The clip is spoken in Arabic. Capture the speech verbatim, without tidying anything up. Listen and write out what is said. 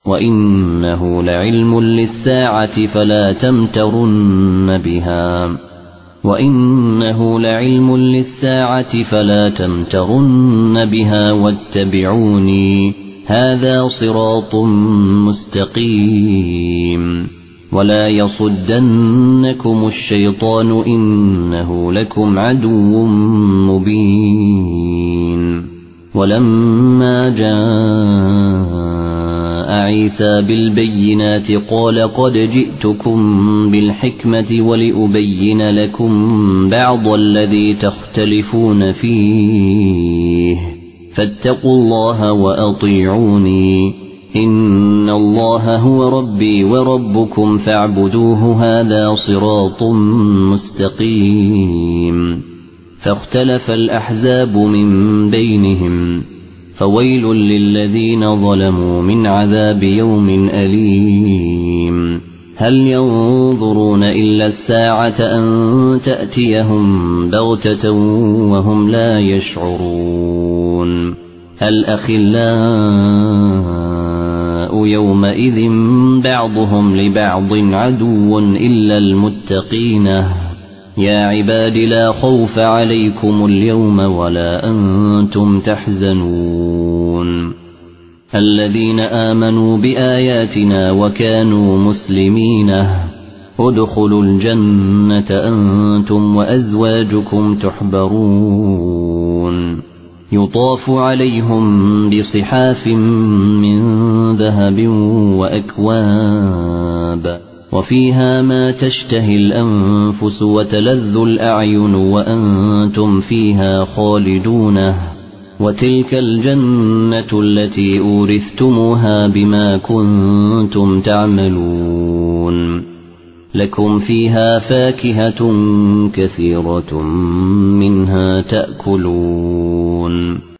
وإنه لعلم للساعة فلا تمترن بها وإنه لعلم للساعة فلا تمترن بها واتبعوني هذا صراط مستقيم ولا يصدنكم الشيطان إنه لكم عدو مبين. ولما جاء عيسى بالبينات قال قد جئتكم بالحكمة ولأبين لكم بعض الذي تختلفون فيه فاتقوا الله وأطيعوني إن الله هو ربي وربكم فاعبدوه هذا صراط مستقيم. فاختلف الأحزاب من بينهم فويل للذين ظلموا من عذاب يوم أليم. هل ينظرون إلا الساعة أن تأتيهم بغتة وهم لا يشعرون. الأخلاء يومئذ بعضهم لبعض عدو إلا المتقين. يا عباد لا خوف عليكم اليوم ولا أنتم تحزنون الذين آمنوا بآياتنا وكانوا مسلمين ادخلوا الجنة أنتم وأزواجكم تحبرون يطاف عليهم بصحاف من ذهب وأكواب وفيها ما تشتهي الأنفس وتلذ الأعين وأنتم فيها خالدون وتلك الجنة التي أورثتموها بما كنتم تعملون لكم فيها فاكهة كثيرة منها تأكلون